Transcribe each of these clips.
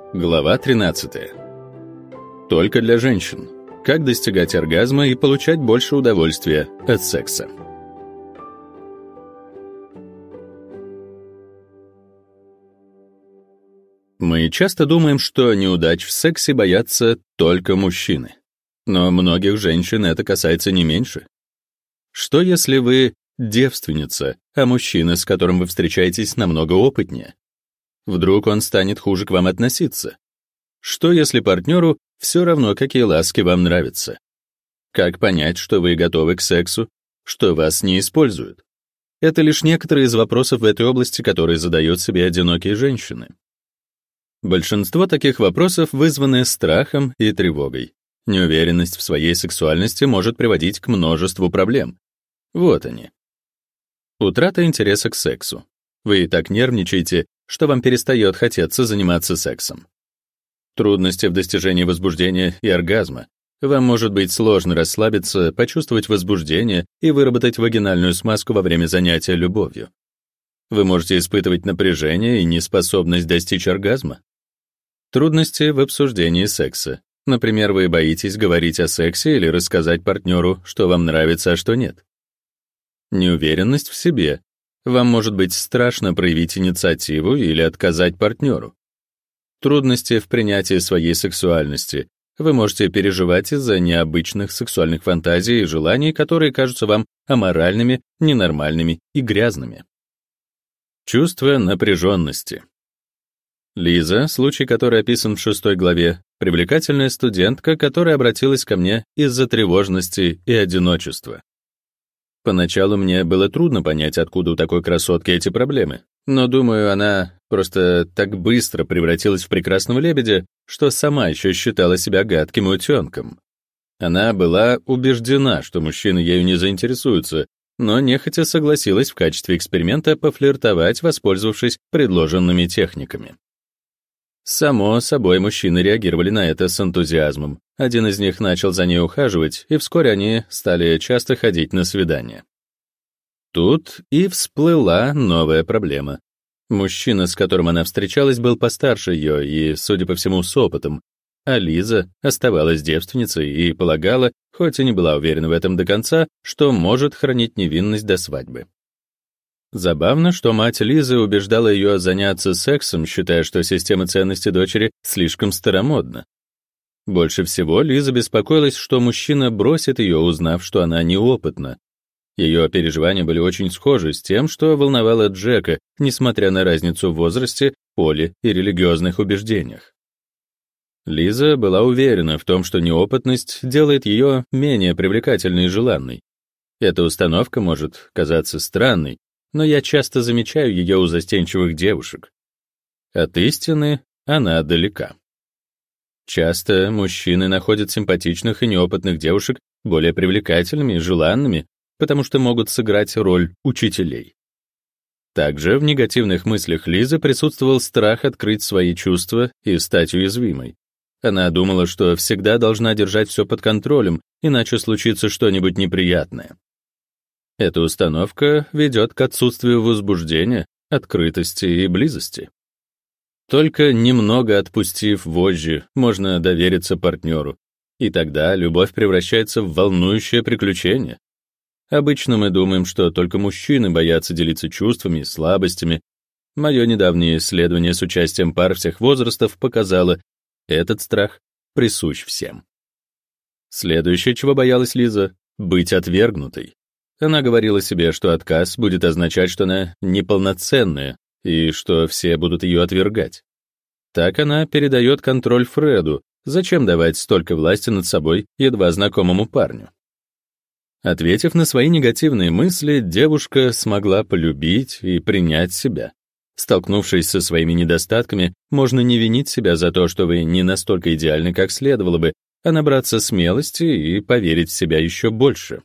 Глава 13. Только для женщин. Как достигать оргазма и получать больше удовольствия от секса. Мы часто думаем, что неудач в сексе боятся только мужчины. Но многих женщин это касается не меньше. Что если вы девственница, а мужчина, с которым вы встречаетесь, намного опытнее? Вдруг он станет хуже к вам относиться? Что если партнеру все равно, какие ласки вам нравятся? Как понять, что вы готовы к сексу, что вас не используют? Это лишь некоторые из вопросов в этой области, которые задают себе одинокие женщины. Большинство таких вопросов вызваны страхом и тревогой. Неуверенность в своей сексуальности может приводить к множеству проблем. Вот они. Утрата интереса к сексу. Вы и так нервничаете, что вам перестает хотеться заниматься сексом. Трудности в достижении возбуждения и оргазма. Вам может быть сложно расслабиться, почувствовать возбуждение и выработать вагинальную смазку во время занятия любовью. Вы можете испытывать напряжение и неспособность достичь оргазма. Трудности в обсуждении секса. Например, вы боитесь говорить о сексе или рассказать партнеру, что вам нравится, а что нет. Неуверенность в себе. Вам может быть страшно проявить инициативу или отказать партнеру. Трудности в принятии своей сексуальности. Вы можете переживать из-за необычных сексуальных фантазий и желаний, которые кажутся вам аморальными, ненормальными и грязными. Чувство напряженности. Лиза, случай который описан в 6 главе, привлекательная студентка, которая обратилась ко мне из-за тревожности и одиночества. Поначалу мне было трудно понять, откуда у такой красотки эти проблемы, но, думаю, она просто так быстро превратилась в прекрасного лебедя, что сама еще считала себя гадким утенком. Она была убеждена, что мужчины ею не заинтересуются, но нехотя согласилась в качестве эксперимента пофлиртовать, воспользовавшись предложенными техниками. Само собой, мужчины реагировали на это с энтузиазмом. Один из них начал за ней ухаживать, и вскоре они стали часто ходить на свидания. Тут и всплыла новая проблема. Мужчина, с которым она встречалась, был постарше ее и, судя по всему, с опытом, а Лиза оставалась девственницей и полагала, хоть и не была уверена в этом до конца, что может хранить невинность до свадьбы. Забавно, что мать Лизы убеждала ее заняться сексом, считая, что система ценностей дочери слишком старомодна. Больше всего Лиза беспокоилась, что мужчина бросит ее, узнав, что она неопытна. Ее переживания были очень схожи с тем, что волновало Джека, несмотря на разницу в возрасте, поле и религиозных убеждениях. Лиза была уверена в том, что неопытность делает ее менее привлекательной и желанной. Эта установка может казаться странной, но я часто замечаю ее у застенчивых девушек. От истины она далека. Часто мужчины находят симпатичных и неопытных девушек более привлекательными и желанными, потому что могут сыграть роль учителей. Также в негативных мыслях Лизы присутствовал страх открыть свои чувства и стать уязвимой. Она думала, что всегда должна держать все под контролем, иначе случится что-нибудь неприятное. Эта установка ведет к отсутствию возбуждения, открытости и близости. Только немного отпустив вожжи, можно довериться партнеру, и тогда любовь превращается в волнующее приключение. Обычно мы думаем, что только мужчины боятся делиться чувствами, слабостями. Мое недавнее исследование с участием пар всех возрастов показало, этот страх присущ всем. Следующее, чего боялась Лиза — быть отвергнутой. Она говорила себе, что отказ будет означать, что она неполноценная и что все будут ее отвергать. Так она передает контроль Фреду. Зачем давать столько власти над собой едва знакомому парню? Ответив на свои негативные мысли, девушка смогла полюбить и принять себя. Столкнувшись со своими недостатками, можно не винить себя за то, что вы не настолько идеальны, как следовало бы, а набраться смелости и поверить в себя еще больше.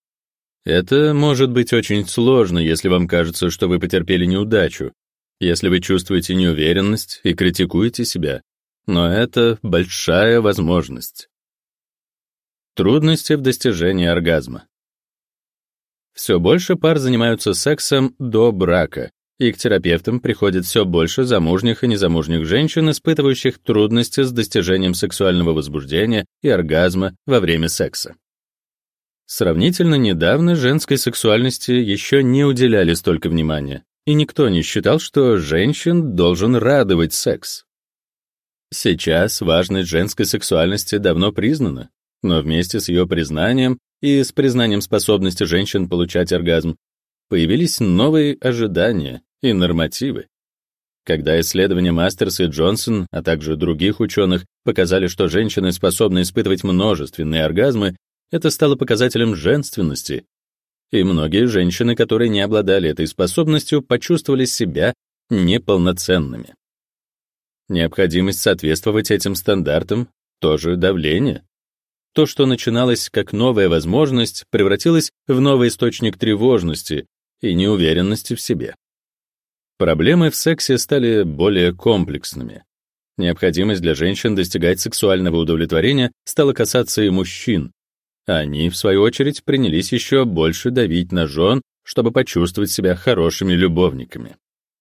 Это может быть очень сложно, если вам кажется, что вы потерпели неудачу, если вы чувствуете неуверенность и критикуете себя, но это большая возможность. Трудности в достижении оргазма. Все больше пар занимаются сексом до брака, и к терапевтам приходит все больше замужних и незамужних женщин, испытывающих трудности с достижением сексуального возбуждения и оргазма во время секса. Сравнительно недавно женской сексуальности еще не уделяли столько внимания, и никто не считал, что женщин должен радовать секс. Сейчас важность женской сексуальности давно признана, но вместе с ее признанием и с признанием способности женщин получать оргазм появились новые ожидания и нормативы. Когда исследования Мастерс и Джонсон, а также других ученых, показали, что женщины способны испытывать множественные оргазмы, это стало показателем женственности. И многие женщины, которые не обладали этой способностью, почувствовали себя неполноценными. Необходимость соответствовать этим стандартам — тоже давление. То, что начиналось как новая возможность, превратилось в новый источник тревожности и неуверенности в себе. Проблемы в сексе стали более комплексными. Необходимость для женщин достигать сексуального удовлетворения стала касаться и мужчин. Они, в свою очередь, принялись еще больше давить на жен, чтобы почувствовать себя хорошими любовниками.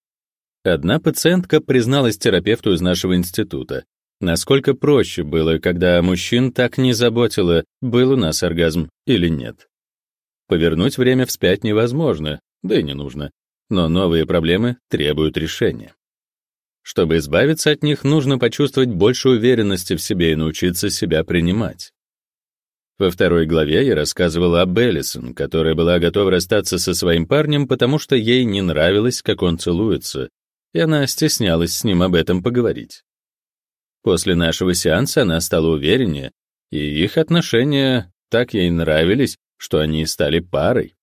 Одна пациентка призналась терапевту из нашего института, насколько проще было, когда мужчин так не заботило, был у нас оргазм или нет. Повернуть время вспять невозможно, да и не нужно, но новые проблемы требуют решения. Чтобы избавиться от них, нужно почувствовать больше уверенности в себе и научиться себя принимать. Во второй главе я рассказывал об Эллисон, которая была готова расстаться со своим парнем, потому что ей не нравилось, как он целуется, и она стеснялась с ним об этом поговорить. После нашего сеанса она стала увереннее, и их отношения так ей нравились, что они стали парой.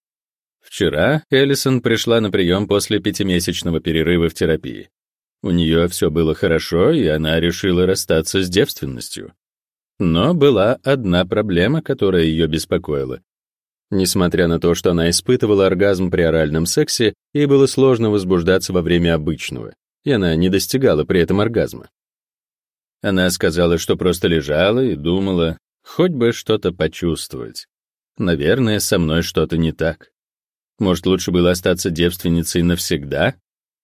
Вчера Эллисон пришла на прием после 5-месячного перерыва в терапии. У нее все было хорошо, и она решила расстаться с девственностью. Но была одна проблема, которая ее беспокоила. Несмотря на то, что она испытывала оргазм при оральном сексе, ей было сложно возбуждаться во время обычного, и она не достигала при этом оргазма. Она сказала, что просто лежала и думала, хоть бы что-то почувствовать. Наверное, со мной что-то не так. Может, лучше было остаться девственницей навсегда?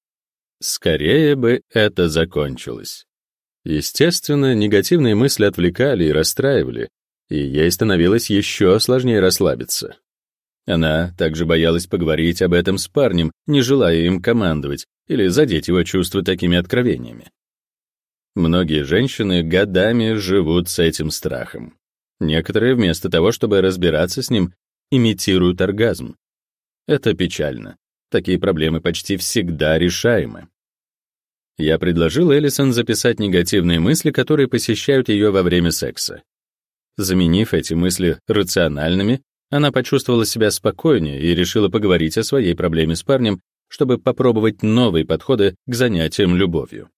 Скорее бы это закончилось. Естественно, негативные мысли отвлекали и расстраивали, и ей становилось еще сложнее расслабиться. Она также боялась поговорить об этом с парнем, не желая им командовать или задеть его чувства такими откровениями. Многие женщины годами живут с этим страхом. Некоторые, вместо того, чтобы разбираться с ним, имитируют оргазм. Это печально. Такие проблемы почти всегда решаемы. Я предложил Эллисон записать негативные мысли, которые посещают ее во время секса. Заменив эти мысли рациональными, она почувствовала себя спокойнее и решила поговорить о своей проблеме с парнем, чтобы попробовать новые подходы к занятиям любовью.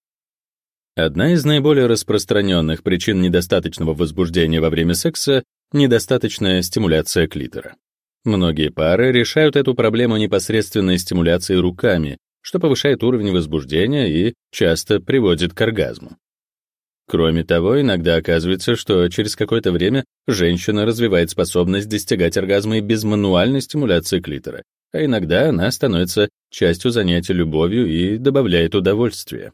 Одна из наиболее распространенных причин недостаточного возбуждения во время секса — недостаточная стимуляция клитора. Многие пары решают эту проблему непосредственной стимуляцией руками, что повышает уровень возбуждения и часто приводит к оргазму. Кроме того, иногда оказывается, что через какое-то время женщина развивает способность достигать оргазма и без мануальной стимуляции клитора, а иногда она становится частью занятия любовью и добавляет удовольствие.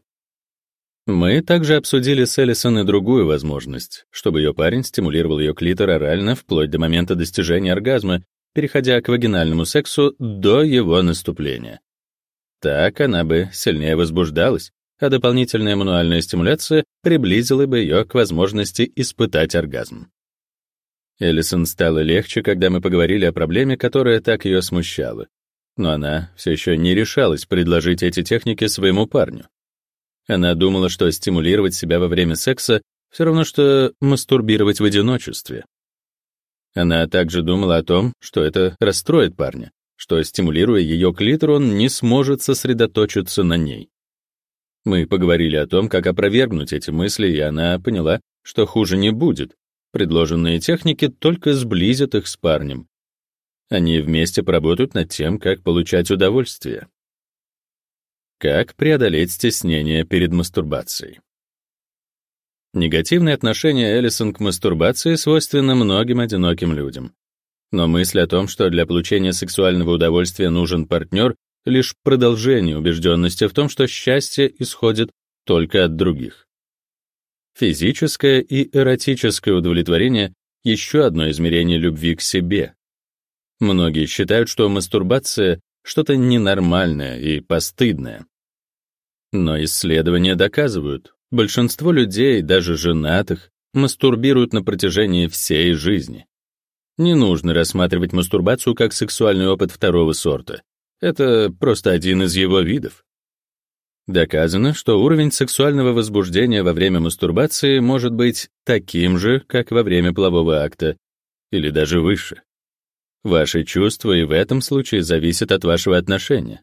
Мы также обсудили с Эллисон и другую возможность, чтобы ее парень стимулировал ее клитор орально вплоть до момента достижения оргазма, переходя к вагинальному сексу до его наступления. Так она бы сильнее возбуждалась, а дополнительная мануальная стимуляция приблизила бы ее к возможности испытать оргазм. Эллисон стало легче, когда мы поговорили о проблеме, которая так ее смущала, но она все еще не решалась предложить эти техники своему парню. Она думала, что стимулировать себя во время секса все равно, что мастурбировать в одиночестве. Она также думала о том, что это расстроит парня, что, стимулируя ее клитор, он не сможет сосредоточиться на ней. Мы поговорили о том, как опровергнуть эти мысли, и она поняла, что хуже не будет. Предложенные техники только сблизят их с парнем. Они вместе поработают над тем, как получать удовольствие. Как преодолеть стеснение перед мастурбацией? Негативное отношение Эллисон к мастурбации свойственно многим одиноким людям. Но мысль о том, что для получения сексуального удовольствия нужен партнер, лишь продолжение убежденности в том, что счастье исходит только от других. Физическое и эротическое удовлетворение — еще одно измерение любви к себе. Многие считают, что мастурбация — что-то ненормальное и постыдное. Но исследования доказывают, большинство людей, даже женатых, мастурбируют на протяжении всей жизни. Не нужно рассматривать мастурбацию как сексуальный опыт второго сорта. Это просто один из его видов. Доказано, что уровень сексуального возбуждения во время мастурбации может быть таким же, как во время полового акта, или даже выше. Ваши чувства и в этом случае зависят от вашего отношения.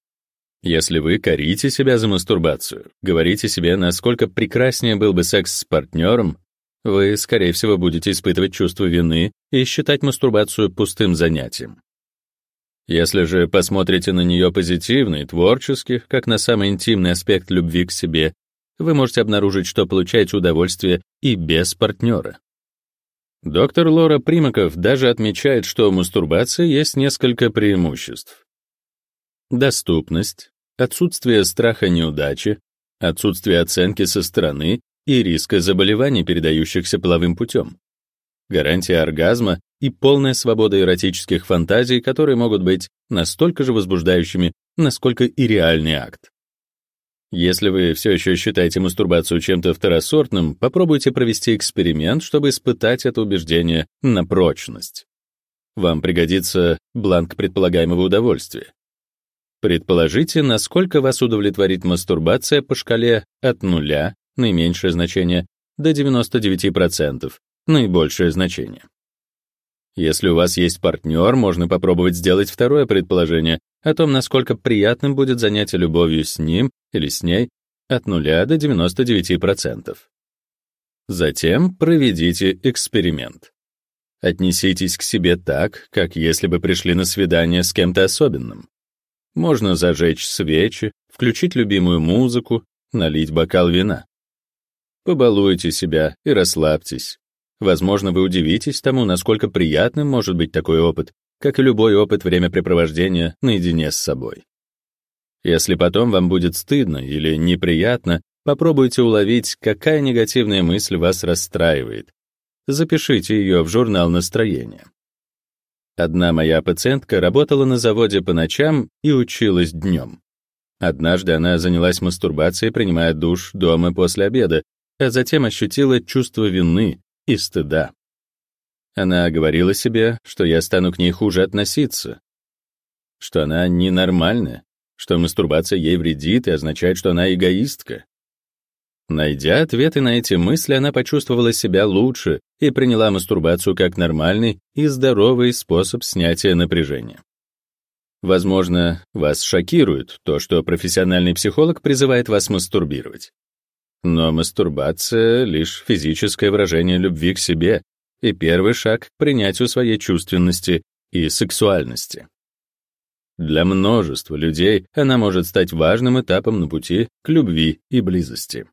Если вы корите себя за мастурбацию, говорите себе, насколько прекраснее был бы секс с партнером, вы, скорее всего, будете испытывать чувство вины и считать мастурбацию пустым занятием. Если же посмотрите на нее позитивно и творчески, как на самый интимный аспект любви к себе, вы можете обнаружить, что получаете удовольствие и без партнера. Доктор Лора Примаков даже отмечает, что у мастурбации есть несколько преимуществ. Доступность, отсутствие страха неудачи, отсутствие оценки со стороны и риска заболеваний, передающихся половым путем, гарантия оргазма и полная свобода эротических фантазий, которые могут быть настолько же возбуждающими, насколько и реальный акт. Если вы все еще считаете мастурбацию чем-то второсортным, попробуйте провести эксперимент, чтобы испытать это убеждение на прочность. Вам пригодится бланк предполагаемого удовольствия. Предположите, насколько вас удовлетворит мастурбация по шкале от 0, наименьшее значение, до 99%, наибольшее значение. Если у вас есть партнер, можно попробовать сделать второе предположение о том, насколько приятным будет занятие любовью с ним или с ней от 0 до 99%. Затем проведите эксперимент. Отнеситесь к себе так, как если бы пришли на свидание с кем-то особенным. Можно зажечь свечи, включить любимую музыку, налить бокал вина. Побалуйте себя и расслабьтесь. Возможно, вы удивитесь тому, насколько приятным может быть такой опыт, как и любой опыт времяпрепровождения наедине с собой. Если потом вам будет стыдно или неприятно, попробуйте уловить, какая негативная мысль вас расстраивает. Запишите ее в журнал настроения. Одна моя пациентка работала на заводе по ночам и училась днем. Однажды она занялась мастурбацией, принимая душ дома после обеда, а затем ощутила чувство вины и стыда. Она говорила себе, что я стану к ней хуже относиться, что она ненормальная, что мастурбация ей вредит и означает, что она эгоистка. Найдя ответы на эти мысли, она почувствовала себя лучше и приняла мастурбацию как нормальный и здоровый способ снятия напряжения. Возможно, вас шокирует то, что профессиональный психолог призывает вас мастурбировать. Но мастурбация — лишь физическое выражение любви к себе и первый шаг к принятию своей чувственности и сексуальности. Для множества людей она может стать важным этапом на пути к любви и близости.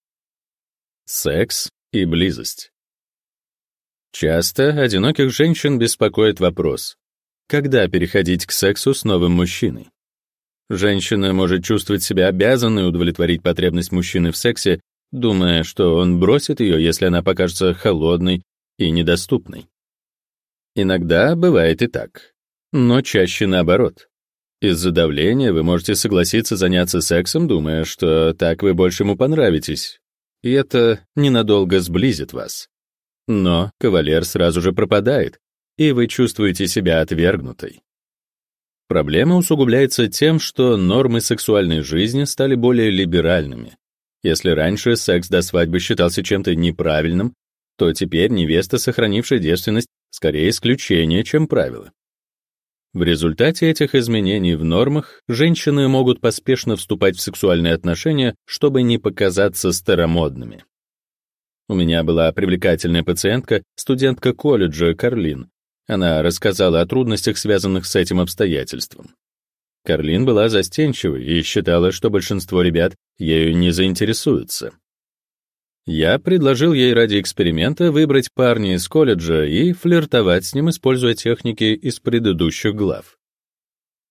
Секс и близость. Часто одиноких женщин беспокоит вопрос: когда переходить к сексу с новым мужчиной? Женщина может чувствовать себя обязанной удовлетворить потребность мужчины в сексе, думая, что он бросит ее, если она покажется холодной и недоступной. Иногда бывает и так, но чаще наоборот. Из-за давления вы можете согласиться заняться сексом, думая, что так вы больше ему понравитесь, и это ненадолго сблизит вас. Но кавалер сразу же пропадает, и вы чувствуете себя отвергнутой. Проблема усугубляется тем, что нормы сексуальной жизни стали более либеральными. Если раньше секс до свадьбы считался чем-то неправильным, то теперь невеста, сохранившая девственность, скорее исключение, чем правило. В результате этих изменений в нормах женщины могут поспешно вступать в сексуальные отношения, чтобы не показаться старомодными. У меня была привлекательная пациентка, студентка колледжа Карлин. Она рассказала о трудностях, связанных с этим обстоятельством. Карлин была застенчивой и считала, что большинство ребят ею не заинтересуются. Я предложил ей ради эксперимента выбрать парня из колледжа и флиртовать с ним, используя техники из предыдущих глав.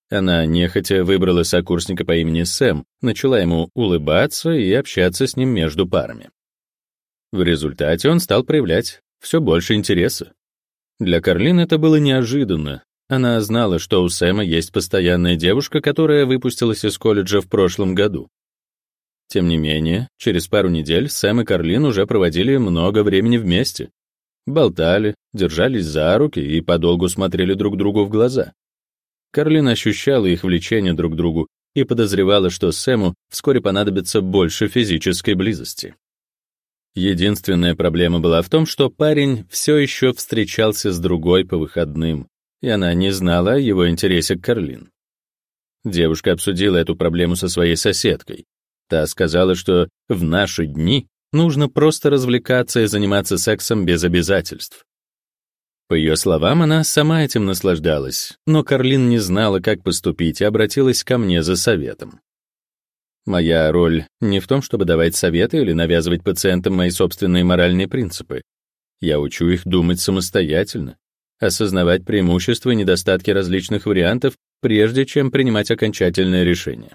Она нехотя выбрала сокурсника по имени Сэм, начала ему улыбаться и общаться с ним между парами. В результате он стал проявлять все больше интереса. Для Карлин это было неожиданно. Она знала, что у Сэма есть постоянная девушка, которая выпустилась из колледжа в прошлом году. Тем не менее, через пару недель Сэм и Карлин уже проводили много времени вместе. Болтали, держались за руки и подолгу смотрели друг другу в глаза. Карлин ощущала их влечение друг к другу и подозревала, что Сэму вскоре понадобится больше физической близости. Единственная проблема была в том, что парень все еще встречался с другой по выходным, и она не знала о его интересе к Карлин. Девушка обсудила эту проблему со своей соседкой. Та сказала, что в наши дни нужно просто развлекаться и заниматься сексом без обязательств. По ее словам, она сама этим наслаждалась, но Карлин не знала, как поступить, и обратилась ко мне за советом. Моя роль не в том, чтобы давать советы или навязывать пациентам мои собственные моральные принципы. Я учу их думать самостоятельно, осознавать преимущества и недостатки различных вариантов, прежде чем принимать окончательное решение.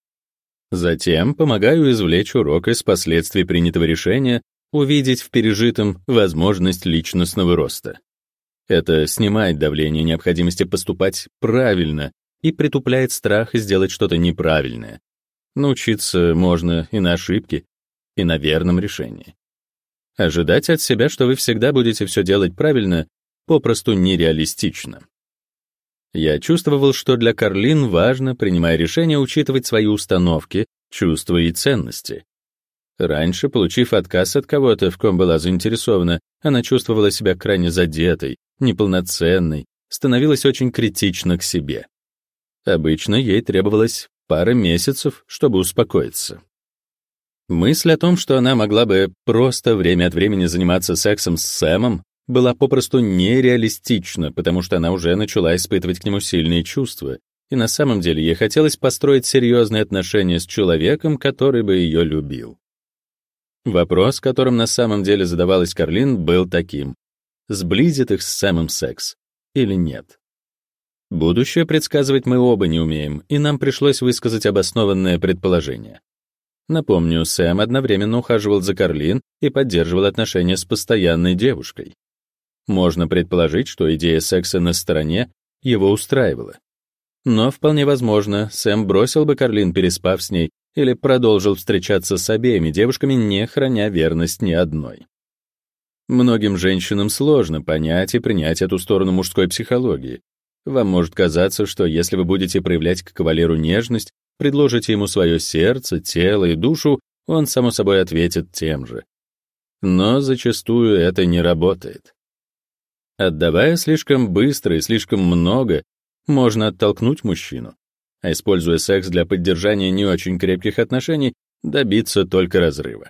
Затем помогаю извлечь урок из последствий принятого решения, увидеть в пережитом возможность личностного роста. Это снимает давление необходимости поступать правильно и притупляет страх сделать что-то неправильное. Научиться можно и на ошибке, и на верном решении. Ожидать от себя, что вы всегда будете все делать правильно, попросту нереалистично. Я чувствовал, что для Карлин важно, принимая решения, учитывать свои установки, чувства и ценности. Раньше, получив отказ от кого-то, в ком была заинтересована, она чувствовала себя крайне задетой, неполноценной, становилась очень критична к себе. Обычно ей требовалось пара месяцев, чтобы успокоиться. Мысль о том, что она могла бы просто время от времени заниматься сексом с Сэмом, была попросту нереалистична, потому что она уже начала испытывать к нему сильные чувства, и на самом деле ей хотелось построить серьезные отношения с человеком, который бы ее любил. Вопрос, которым на самом деле задавалась Карлин, был таким: сблизит их с Сэмом секс или нет? Будущее предсказывать мы оба не умеем, и нам пришлось высказать обоснованное предположение. Напомню, Сэм одновременно ухаживал за Карлин и поддерживал отношения с постоянной девушкой. Можно предположить, что идея секса на стороне его устраивала. Но вполне возможно, Сэм бросил бы Карлин, переспав с ней, или продолжил встречаться с обеими девушками, не храня верность ни одной. Многим женщинам сложно понять и принять эту сторону мужской психологии. Вам может казаться, что если вы будете проявлять к кавалеру нежность, предложите ему свое сердце, тело и душу, он, само собой, ответит тем же. Но зачастую это не работает. Отдавая слишком быстро и слишком много, можно оттолкнуть мужчину, а используя секс для поддержания не очень крепких отношений, добиться только разрыва.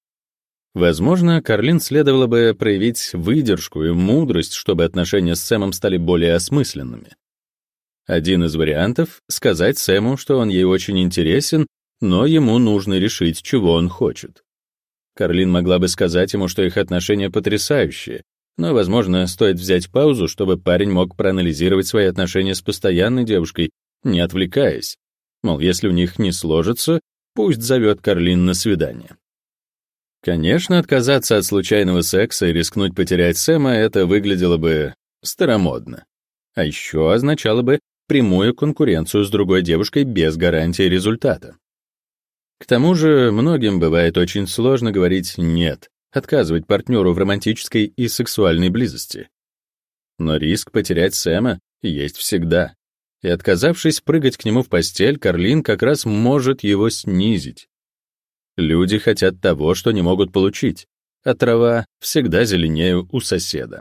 Возможно, Карлин следовало бы проявить выдержку и мудрость, чтобы отношения с Сэмом стали более осмысленными. Один из вариантов — сказать Сэму, что он ей очень интересен, но ему нужно решить, чего он хочет. Карлин могла бы сказать ему, что их отношения потрясающие, но, возможно, стоит взять паузу, чтобы парень мог проанализировать свои отношения с постоянной девушкой, не отвлекаясь. Мол, если у них не сложится, пусть зовет Карлин на свидание. Конечно, отказаться от случайного секса и рискнуть потерять Сэма — это выглядело бы старомодно. А еще означало бы прямую конкуренцию с другой девушкой без гарантии результата. К тому же, многим бывает очень сложно говорить «нет», отказывать партнеру в романтической и сексуальной близости. Но риск потерять Сэма есть всегда, и, отказавшись прыгать к нему в постель, Карлин как раз может его снизить. Люди хотят того, что не могут получить, а трава всегда зеленее у соседа.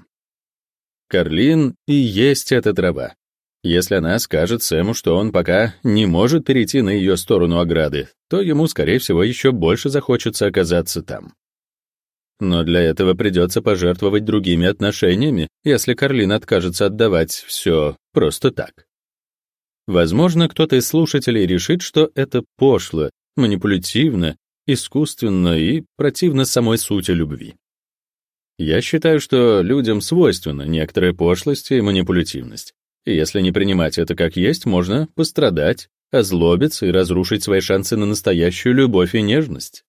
Карлин и есть эта трава. Если она скажет Сэму, что он пока не может перейти на ее сторону ограды, то ему, скорее всего, еще больше захочется оказаться там. Но для этого придется пожертвовать другими отношениями, если Карлин откажется отдавать все просто так. Возможно, кто-то из слушателей решит, что это пошло, манипулятивно, искусственно и противно самой сути любви. Я считаю, что людям свойственна некоторая пошлость и манипулятивность, И если не принимать это как есть, можно пострадать, озлобиться и разрушить свои шансы на настоящую любовь и нежность.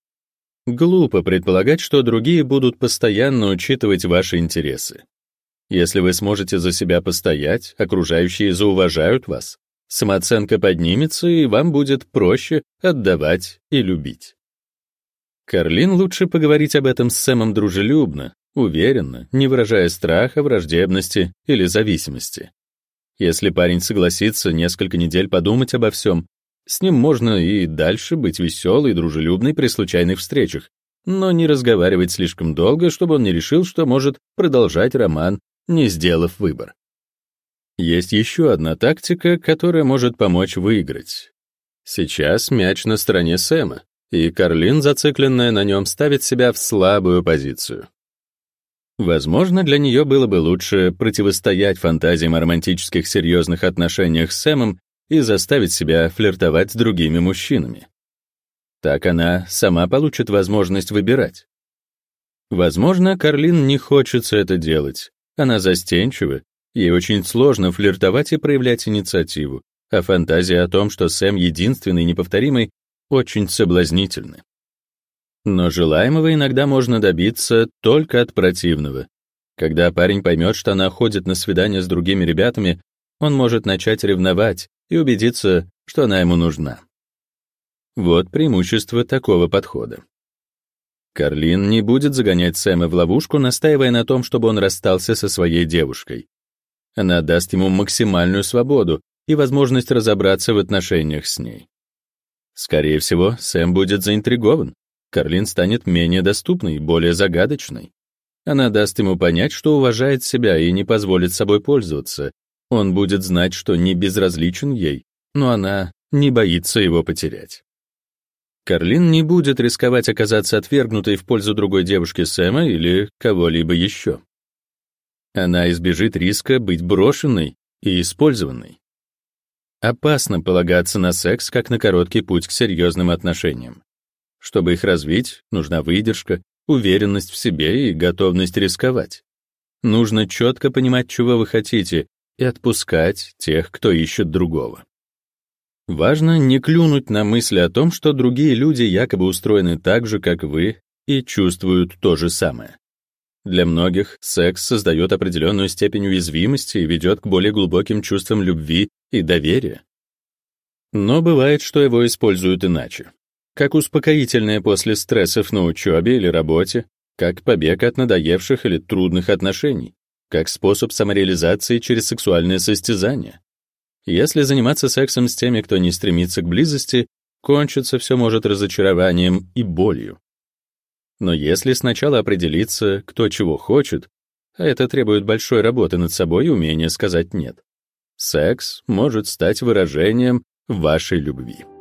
Глупо предполагать, что другие будут постоянно учитывать ваши интересы. Если вы сможете за себя постоять, окружающие зауважают вас, самооценка поднимется, и вам будет проще отдавать и любить. Карлин лучше поговорить об этом с Сэмом дружелюбно, уверенно, не выражая страха, враждебности или зависимости. Если парень согласится несколько недель подумать обо всем, с ним можно и дальше быть веселой и дружелюбной при случайных встречах, но не разговаривать слишком долго, чтобы он не решил, что может продолжать роман, не сделав выбор. Есть еще одна тактика, которая может помочь выиграть. Сейчас мяч на стороне Сэма, и Карлин, зацикленная на нем, ставит себя в слабую позицию. Возможно, для нее было бы лучше противостоять фантазиям о романтических серьезных отношениях с Сэмом и заставить себя флиртовать с другими мужчинами. Так она сама получит возможность выбирать. Возможно, Карлин не хочется это делать. Она застенчива, ей очень сложно флиртовать и проявлять инициативу, а фантазия о том, что Сэм единственный и неповторимый, очень соблазнительны. Но желаемого иногда можно добиться только от противного. Когда парень поймет, что она ходит на свидания с другими ребятами, он может начать ревновать и убедиться, что она ему нужна. Вот преимущество такого подхода. Карлин не будет загонять Сэма в ловушку, настаивая на том, чтобы он расстался со своей девушкой. Она даст ему максимальную свободу и возможность разобраться в отношениях с ней. Скорее всего, Сэм будет заинтригован. Карлин станет менее доступной, более загадочной. Она даст ему понять, что уважает себя и не позволит собой пользоваться. Он будет знать, что не безразличен ей, но она не боится его потерять. Карлин не будет рисковать оказаться отвергнутой в пользу другой девушки Сэма или кого-либо еще. Она избежит риска быть брошенной и использованной. Опасно полагаться на секс как на короткий путь к серьезным отношениям. Чтобы их развить, нужна выдержка, уверенность в себе и готовность рисковать. Нужно четко понимать, чего вы хотите, и отпускать тех, кто ищет другого. Важно не клюнуть на мысли о том, что другие люди якобы устроены так же, как вы, и чувствуют то же самое. Для многих секс создает определенную степень уязвимости и ведет к более глубоким чувствам любви и доверия. Но бывает, что его используют иначе. Как успокоительное после стрессов на учебе или работе, как побег от надоевших или трудных отношений, как способ самореализации через сексуальное состязание. Если заниматься сексом с теми, кто не стремится к близости, кончиться все может разочарованием и болью. Но если сначала определиться, кто чего хочет, а это требует большой работы над собой и умения сказать «нет», секс может стать выражением вашей любви.